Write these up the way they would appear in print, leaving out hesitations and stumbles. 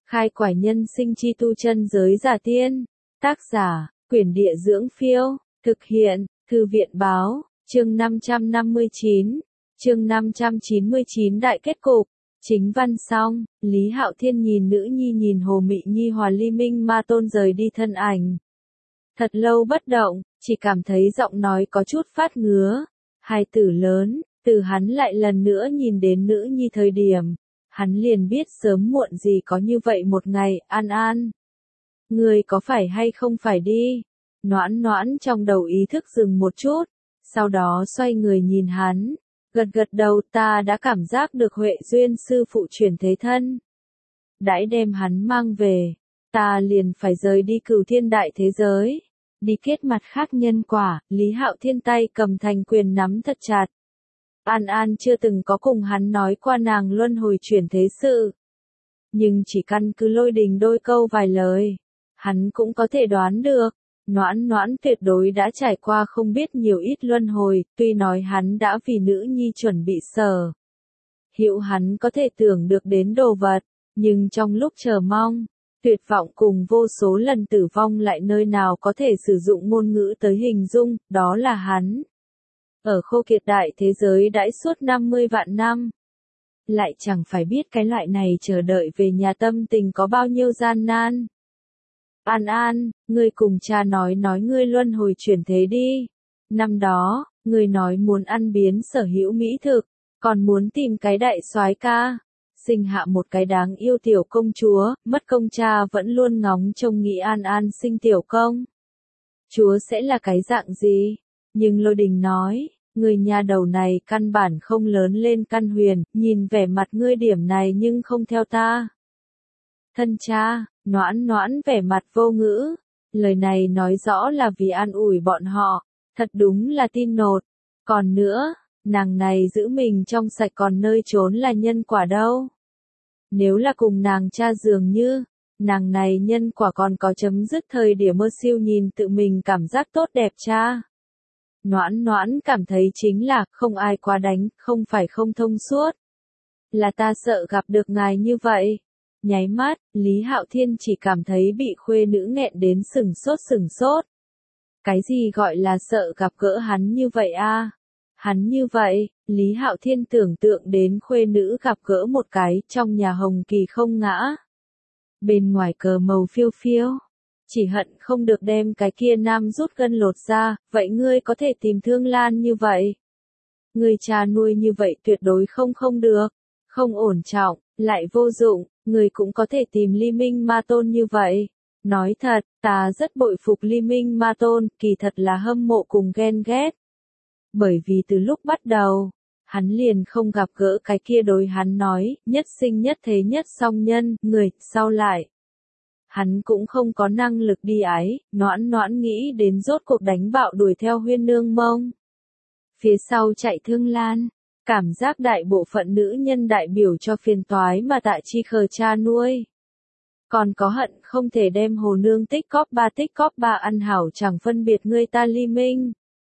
Khai quải nhân sinh chi tu chân giới giả tiên. Tác giả, Quyển Địa Dưỡng Phiêu. Thực hiện, Thư viện Báo. Chương 559. Chương 599 Đại kết cục. Chính văn xong, Lý Hạo Thiên nhìn nữ nhi nhìn Hồ Mị Nhi hòa Ly Minh Ma Tôn rời đi thân ảnh. Thật lâu bất động, chỉ cảm thấy giọng nói có chút phát ngứa. Hai từ lớn, từ hắn lại lần nữa nhìn đến nữ nhi thời điểm. Hắn liền biết sớm muộn gì có như vậy một ngày. An An, người có phải hay không phải đi? Noãn Noãn trong đầu ý thức dừng một chút, sau đó xoay người nhìn hắn, gật gật đầu. Ta đã cảm giác được Huệ Duyên sư phụ chuyển thế thân. Đãi đem hắn mang về, ta liền phải rời đi Cửu Thiên đại thế giới, đi kết mặt khác nhân quả. Lý Hạo Thiên tay cầm thành quyền nắm thật chặt. An An chưa từng có cùng hắn nói qua nàng luân hồi chuyển thế sự. Nhưng chỉ căn cứ Lôi Đình đôi câu vài lời, hắn cũng có thể đoán được. Noãn Noãn tuyệt đối đã trải qua không biết nhiều ít luân hồi, tuy nói hắn đã vì nữ nhi chuẩn bị sở hữu hắn có thể tưởng được đến đồ vật, nhưng trong lúc chờ mong, tuyệt vọng cùng vô số lần tử vong lại nơi nào có thể sử dụng ngôn ngữ tới hình dung. Đó là hắn ở khô kiệt đại thế giới đãi suốt 50 vạn năm. Lại chẳng phải biết cái loại này chờ đợi về nhà tâm tình có bao nhiêu gian nan. An An, ngươi cùng cha nói ngươi luân hồi chuyển thế đi. Năm đó, ngươi nói muốn ăn biến sở hữu mỹ thực, còn muốn tìm cái đại soái ca, sinh hạ một cái đáng yêu tiểu công chúa. Mất công cha vẫn luôn ngóng trông nghĩ An An sinh tiểu công chúa sẽ là cái dạng gì. Nhưng Lôi Đình nói, người nhà đầu này căn bản không lớn lên căn huyền, nhìn vẻ mặt ngươi điểm này nhưng không theo ta. Thân cha. Noãn Noãn vẻ mặt vô ngữ, lời này nói rõ là vì an ủi bọn họ, thật đúng là tin nột. Còn nữa, nàng này giữ mình trong sạch còn nơi trốn là nhân quả đâu. Nếu là cùng nàng cha dường như, nàng này nhân quả còn có chấm dứt thời điểm mơ siêu nhìn tự mình cảm giác tốt đẹp cha. Noãn Noãn cảm thấy chính là không ai quá đánh, không phải không thông suốt. Là ta sợ gặp được ngài như vậy. Nháy mắt, Lý Hạo Thiên chỉ cảm thấy bị khuê nữ nghẹn đến sừng sốt. Cái gì gọi là sợ gặp gỡ hắn như vậy a? Hắn như vậy, Lý Hạo Thiên tưởng tượng đến khuê nữ gặp gỡ một cái trong nhà hồng kỳ không ngã. Bên ngoài cờ màu phiêu phiêu, chỉ hận không được đem cái kia nam rút gân lột ra. Vậy ngươi có thể tìm Thương Lan như vậy? Ngươi cha nuôi như vậy tuyệt đối không được, không ổn trọng, lại vô dụng. Người cũng có thể tìm Ly Minh Ma Tôn như vậy. Nói thật, ta rất bội phục Ly Minh Ma Tôn, kỳ thật là hâm mộ cùng ghen ghét. Bởi vì từ lúc bắt đầu, hắn liền không gặp gỡ cái kia đối hắn nói, nhất sinh nhất thế nhất song nhân, người. Sau lại, hắn cũng không có năng lực đi ái. Noãn Noãn nghĩ đến rốt cuộc đánh bạo đuổi theo Huyên Nương mông. Phía sau chạy Thương Lan. Cảm giác đại bộ phận nữ nhân đại biểu cho phiền toái mà Tạ Chi khờ cha nuôi. Còn có hận không thể đem Hồ Nương tích cóp ba ăn hảo chẳng phân biệt ngươi ta Ly Minh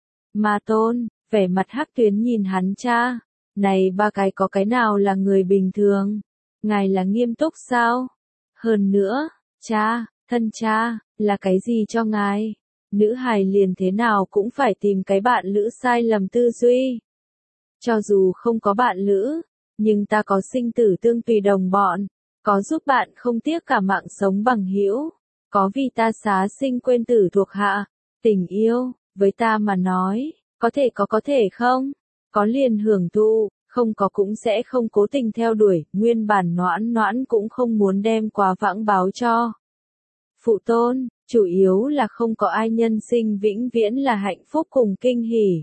Ma Tôn, vẻ mặt hắc tuyến nhìn hắn cha. Này ba cái có cái nào là người bình thường? Ngài là nghiêm túc sao? Hơn nữa, cha, thân cha, là cái gì cho ngài? Nữ hài liền thế nào cũng phải tìm cái bạn lữ sai lầm tư duy. Cho dù không có bạn lữ, nhưng ta có sinh tử tương tùy đồng bọn, có giúp bạn không tiếc cả mạng sống bằng hữu, có vì ta xá sinh quên tử thuộc hạ. Tình yêu, với ta mà nói, có thể không? Có liền hưởng thụ, không có cũng sẽ không cố tình theo đuổi. Nguyên bản Noãn Noãn cũng không muốn đem quá vãng báo cho phụ tôn, chủ yếu là không có ai nhân sinh vĩnh viễn là hạnh phúc cùng kinh hỉ.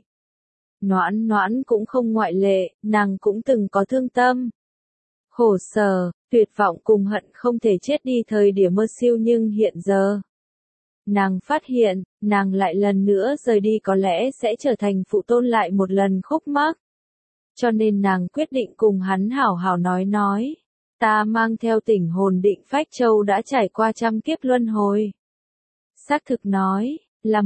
Noãn Noãn cũng không ngoại lệ, nàng cũng từng có thương tâm, khổ sở, tuyệt vọng cùng hận không thể chết đi thời điểm mơ siêu. Nhưng hiện giờ, nàng phát hiện, nàng lại lần nữa rời đi có lẽ sẽ trở thành phụ tôn lại một lần khúc mắc. Cho nên nàng quyết định cùng hắn hảo hảo nói. Ta mang theo tỉnh hồn định phách châu đã trải qua trăm kiếp luân hồi. Xác thực nói, là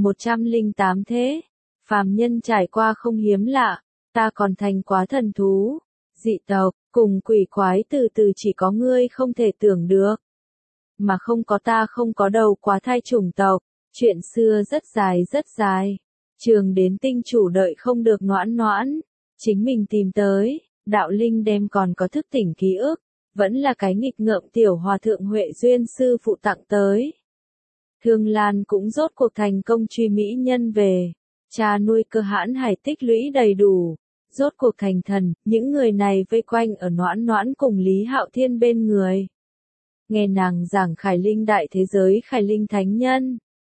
108 thế. Phàm nhân trải qua không hiếm lạ, ta còn thành quá thần thú, dị tộc, cùng quỷ quái từ từ chỉ có ngươi không thể tưởng được. mà không có ta không có đầu quá thai chủng tộc, chuyện xưa rất dài, trường đến tinh chủ đợi không được noãn noãn, chính mình tìm tới, đạo linh đem còn có thức tỉnh ký ức, vẫn là cái nghịch ngợm tiểu hòa thượng Huệ Duyên sư phụ tặng tới. Thương Lan cũng rốt cuộc thành công truy mỹ nhân về, cha nuôi Cơ Hãn Hải tích lũy đầy đủ, rốt cuộc thành thần, những người này vây quanh ở noãn noãn cùng Lý Hạo Thiên bên người. Nghe nàng giảng Khải Linh đại thế giới Khải Linh thánh nhân.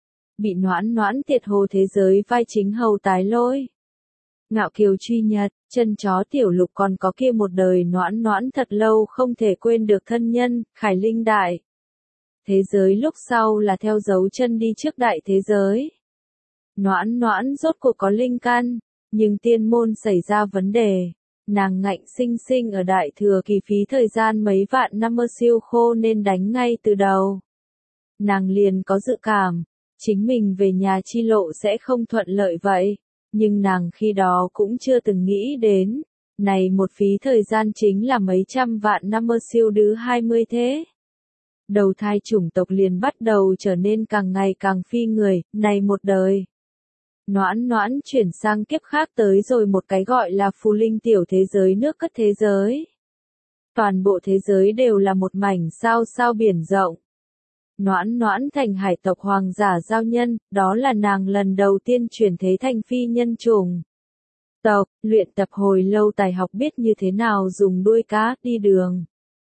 Bị noãn noãn tiệt hồ thế giới vai chính hầu tái lôi. Ngạo kiều truy nhật, chân chó tiểu lục còn có kia một đời noãn noãn thật lâu không thể quên được thân nhân, Khải Linh đại. Thế giới lúc sau là theo dấu chân đi trước đại thế giới. Noãn noãn rốt cuộc có linh căn, nhưng tiên môn xảy ra vấn đề. Nàng ngạnh sinh sinh ở đại thừa kỳ phí thời gian mấy vạn năm mơ siêu khô nên đánh ngay từ đầu. Nàng liền có dự cảm, chính mình về nhà chi lộ sẽ không thuận lợi vậy, nhưng nàng khi đó cũng chưa từng nghĩ đến, này một phí thời gian chính là mấy trăm vạn năm mơ siêu đứ 20 thế. Đầu thai chủng tộc liền bắt đầu trở nên càng ngày càng phi người, này một đời. Noãn noãn chuyển sang kiếp khác tới rồi một cái gọi là phù linh tiểu thế giới nước cất thế giới. Toàn bộ thế giới đều là một mảnh sao sao biển rộng. Noãn noãn thành hải tộc hoàng giả giao nhân, đó là nàng lần đầu tiên chuyển thế thành phi nhân chủng tộc, luyện tập hồi lâu tài học biết như thế nào dùng đuôi cá đi đường.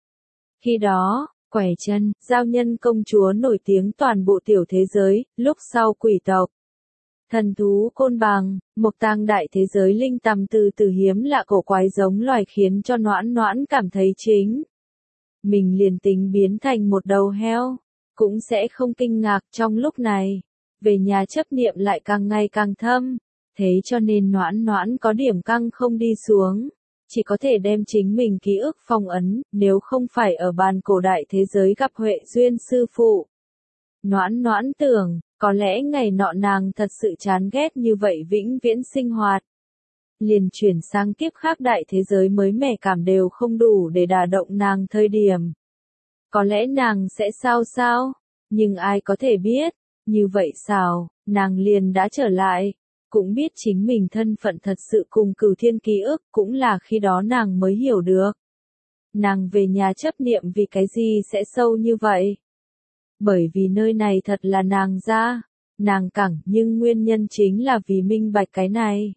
Khi đó, quẻ chân, giao nhân công chúa nổi tiếng toàn bộ tiểu thế giới, lúc sau quỷ tộc. Thần thú côn bằng, mộc tang đại thế giới linh tầm từ hiếm lạ cổ quái giống loài khiến cho noãn noãn cảm thấy chính. Mình liền tính biến thành một đầu heo, cũng sẽ không kinh ngạc trong lúc này. Về nhà chấp niệm lại càng ngày càng thâm, thế cho nên noãn noãn có điểm căng không đi xuống. Chỉ có thể đem chính mình ký ức phong ấn, nếu không phải ở bàn cổ đại thế giới gặp Huệ Duyên sư phụ. Noãn noãn tưởng, có lẽ ngày nọ nàng thật sự chán ghét như vậy vĩnh viễn sinh hoạt. Liền chuyển sang kiếp khác đại thế giới mới mẻ cảm đều không đủ để đả động nàng thời điểm. Có lẽ nàng sẽ sao, nhưng ai có thể biết, như vậy sao, nàng liền đã trở lại. Cũng biết chính mình thân phận thật sự cùng Cửu Thiên ký ức cũng là khi đó nàng mới hiểu được. Nàng về nhà chấp niệm vì cái gì sẽ sâu như vậy? Bởi vì nơi này thật là nàng ra, nàng cẳng nhưng nguyên nhân chính là vì minh bạch cái này.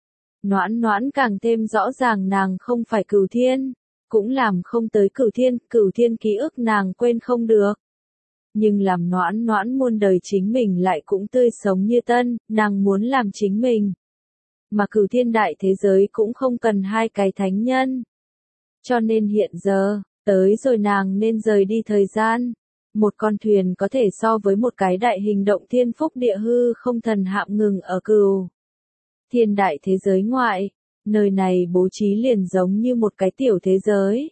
Noãn noãn càng thêm rõ ràng nàng không phải Cửu Thiên, cũng làm không tới Cửu Thiên ký ức nàng quên không được. Nhưng làm noãn noãn muôn đời chính mình lại cũng tươi sống như tân, nàng muốn làm chính mình. Mà Cửu Thiên đại thế giới cũng không cần hai cái thánh nhân. Cho nên hiện giờ, tới rồi nàng nên rời đi thời gian. Một con thuyền có thể so với một cái đại hình động thiên phúc địa hư không thần hạm ngừng ở Cửu Thiên đại thế giới ngoại, nơi này bố trí liền giống như một cái tiểu thế giới.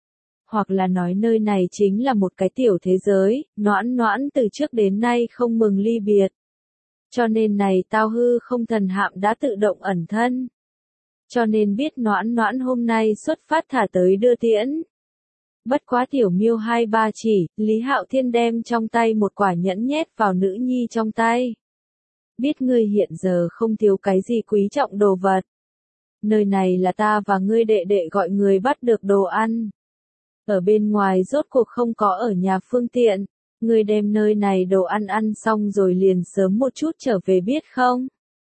Hoặc là nói nơi này chính là một cái tiểu thế giới, noãn noãn từ trước đến nay không mừng ly biệt. Cho nên này tao hư không thần hạm đã tự động ẩn thân. Cho nên biết noãn noãn hôm nay xuất phát thả tới đưa tiễn. Bất quá tiểu miêu 2-3 chỉ, Lý Hạo Thiên đem trong tay một quả nhẫn nhét vào nữ nhi trong tay. Biết ngươi hiện giờ không thiếu cái gì quý trọng đồ vật. Nơi này là ta và ngươi đệ đệ gọi người bắt được đồ ăn. Ở bên ngoài rốt cuộc không có ở nhà phương tiện, ngươi đem nơi này đồ ăn ăn xong rồi liền sớm một chút trở về biết không?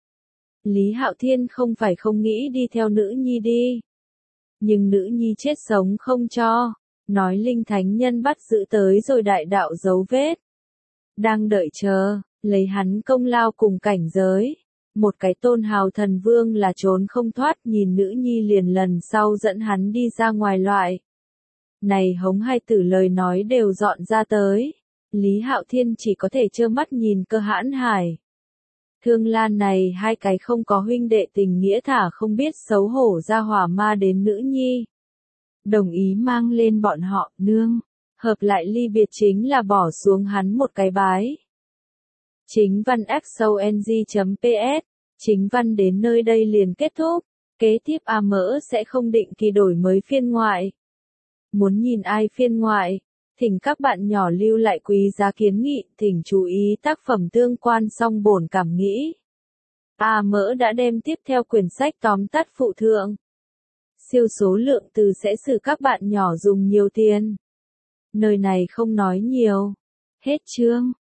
Lý Hạo Thiên không phải không nghĩ đi theo nữ nhi đi. Nhưng nữ nhi chết sống không cho, nói linh thánh nhân bắt giữ tới rồi đại đạo dấu vết. Đang đợi chờ, lấy hắn công lao cùng cảnh giới. Một cái tôn hào thần vương là trốn không thoát nhìn nữ nhi liền lần sau dẫn hắn đi ra ngoài loại. Này hống hai tử lời nói đều dọn ra tới. Lý Hạo Thiên chỉ có thể trơ mắt nhìn Cơ Hãn Hải. Thương Lan này hai cái không có huynh đệ tình nghĩa thả không biết xấu hổ ra hỏa ma đến nữ nhi. Đồng ý mang lên bọn họ, nương. Hợp lại ly biệt chính là bỏ xuống hắn một cái bái. Chính văn xong.ps. Chính văn đến nơi đây liền kết thúc. Kế tiếp A Mỡ sẽ không định kỳ đổi mới phiên ngoại. Muốn nhìn ai phiên ngoại, Thỉnh các bạn nhỏ lưu lại quý giá kiến nghị, thỉnh chú ý tác phẩm tương quan song bổn cảm nghĩ. A Mỡ đã đem tiếp theo quyển sách tóm tắt phụ thượng. Siêu số lượng từ sẽ xử các bạn nhỏ dùng nhiều tiền. Nơi này không nói nhiều. Hết chương.